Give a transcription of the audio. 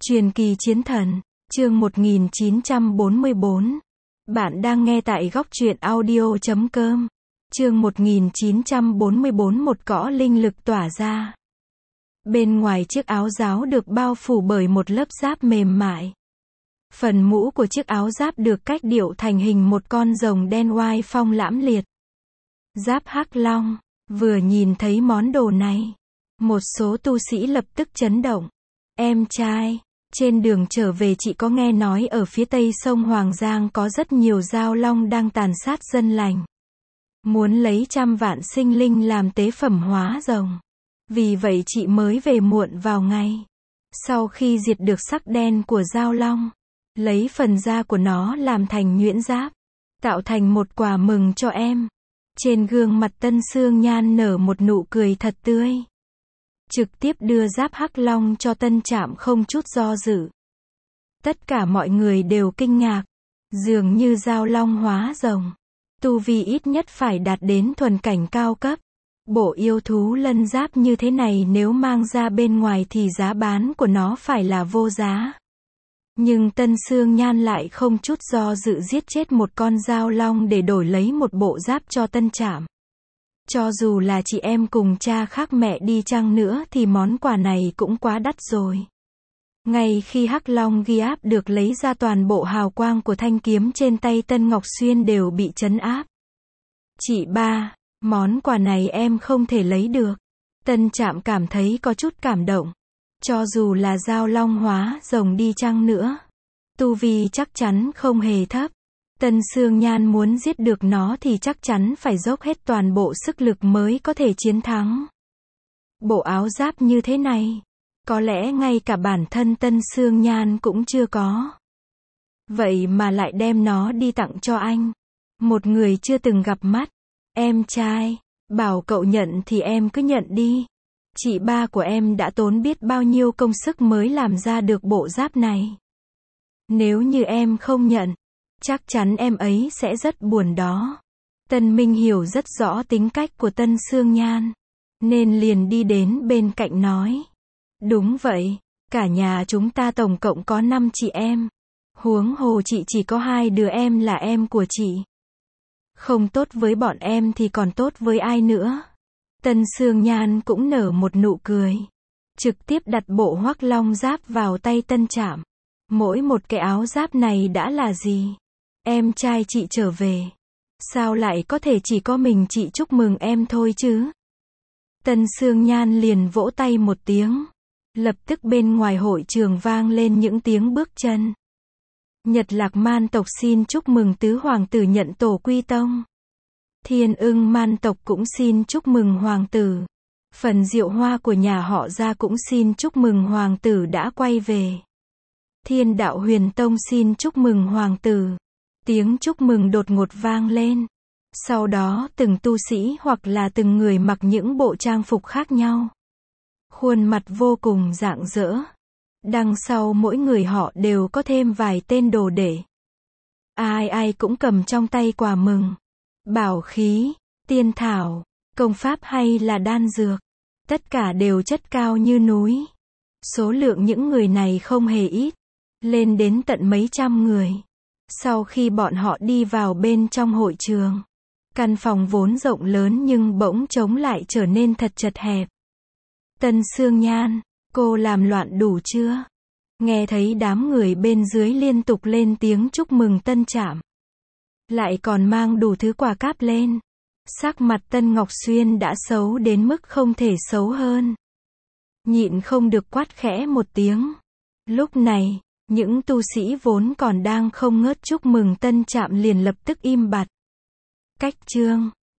Truyền kỳ chiến thần, chương 1944. Bạn đang nghe tại góc truyện audio.com. Chương 1944. Một cỗ linh lực tỏa ra. Bên ngoài chiếc áo giáo được bao phủ bởi một lớp giáp mềm mại. Phần mũ của chiếc áo giáp được cách điệu thành hình một con rồng đen oai phong lãm liệt. Giáp hắc long. Vừa nhìn thấy món đồ này, một số tu sĩ lập tức chấn động. Em trai, trên đường trở về chị có nghe nói ở phía tây sông Hoàng Giang có rất nhiều dao long đang tàn sát dân lành. Muốn lấy trăm vạn sinh linh làm tế phẩm hóa rồng. Vì vậy chị mới về muộn vào ngày. Sau khi diệt được sắc đen của dao long, lấy phần da của nó làm thành nhuyễn giáp, tạo thành một quà mừng cho em. Trên gương mặt Tân Sương Nhan nở một nụ cười thật tươi. Trực tiếp đưa giáp hắc long cho Tân Trạm không chút do dự. Tất cả mọi người đều kinh ngạc. Dường như dao long hóa rồng, tu vi ít nhất phải đạt đến thuần cảnh cao cấp. Bộ yêu thú lân giáp như thế này nếu mang ra bên ngoài thì giá bán của nó phải là vô giá. Nhưng Tân Sương Nhan lại không chút do dự giết chết một con dao long để đổi lấy một bộ giáp cho Tân Trạm. Cho dù là chị em cùng cha khác mẹ đi chăng nữa thì món quà này cũng quá đắt rồi. Ngay khi hắc long ghi áp được lấy ra, toàn bộ hào quang của thanh kiếm trên tay Tân Ngọc Xuyên đều bị trấn áp. Chị ba, món quà này em không thể lấy được. Tân Trạm cảm thấy có chút cảm động. Cho dù là dao long hóa rồng đi chăng nữa, tu vi chắc chắn không hề thấp. Tân Sương Nhan muốn giết được nó thì chắc chắn phải dốc hết toàn bộ sức lực mới có thể chiến thắng. Bộ áo giáp như thế này, có lẽ ngay cả bản thân Tân Sương Nhan cũng chưa có. Vậy mà lại đem nó đi tặng cho anh, một người chưa từng gặp mắt. Em trai, bảo cậu nhận thì em cứ nhận đi. Chị ba của em đã tốn biết bao nhiêu công sức mới làm ra được bộ giáp này. Nếu như em không nhận, chắc chắn em ấy sẽ rất buồn đó. Tân Minh hiểu rất rõ tính cách của Tân Sương Nhan, nên liền đi đến bên cạnh nói. Đúng vậy, cả nhà chúng ta tổng cộng có 5 chị em. Huống hồ chị chỉ có 2 đứa em là em của chị. Không tốt với bọn em thì còn tốt với ai nữa. Tân Sương Nhan cũng nở một nụ cười. Trực tiếp đặt bộ hoắc long giáp vào tay Tân Trạm. Mỗi một cái áo giáp này đã là gì? Em trai chị trở về. Sao lại có thể chỉ có mình chị chúc mừng em thôi chứ? Tân Sương Nhan liền vỗ tay một tiếng. Lập tức bên ngoài hội trường vang lên những tiếng bước chân. Nhật Lạc Man tộc xin chúc mừng tứ hoàng tử nhận tổ quy tông. Thiên Ưng Man tộc cũng xin chúc mừng hoàng tử. Phần Diệu Hoa của nhà họ Gia cũng xin chúc mừng hoàng tử đã quay về. Thiên Đạo Huyền Tông xin chúc mừng hoàng tử. Tiếng chúc mừng đột ngột vang lên. Sau đó từng tu sĩ hoặc là từng người mặc những bộ trang phục khác nhau. Khuôn mặt vô cùng rạng rỡ. Đằng sau mỗi người họ đều có thêm vài tên đồ đệ. Ai ai cũng cầm trong tay quà mừng. Bảo khí, tiên thảo, công pháp hay là đan dược. Tất cả đều chất cao như núi. Số lượng những người này không hề ít. Lên đến tận mấy trăm người. Sau khi bọn họ đi vào bên trong hội trường, căn phòng vốn rộng lớn nhưng bỗng trống lại trở nên thật chật hẹp. Tân Sương Nhan, cô làm loạn đủ chưa? Nghe thấy đám người bên dưới liên tục lên tiếng chúc mừng Tân Trạm. Lại còn mang đủ thứ quà cáp lên. Sắc mặt Tân Ngọc Xuyên đã xấu đến mức không thể xấu hơn. Nhịn không được quát khẽ một tiếng. Lúc này, những tu sĩ vốn còn đang không ngớt chúc mừng Tân Trạm liền lập tức im bặt. Cách chương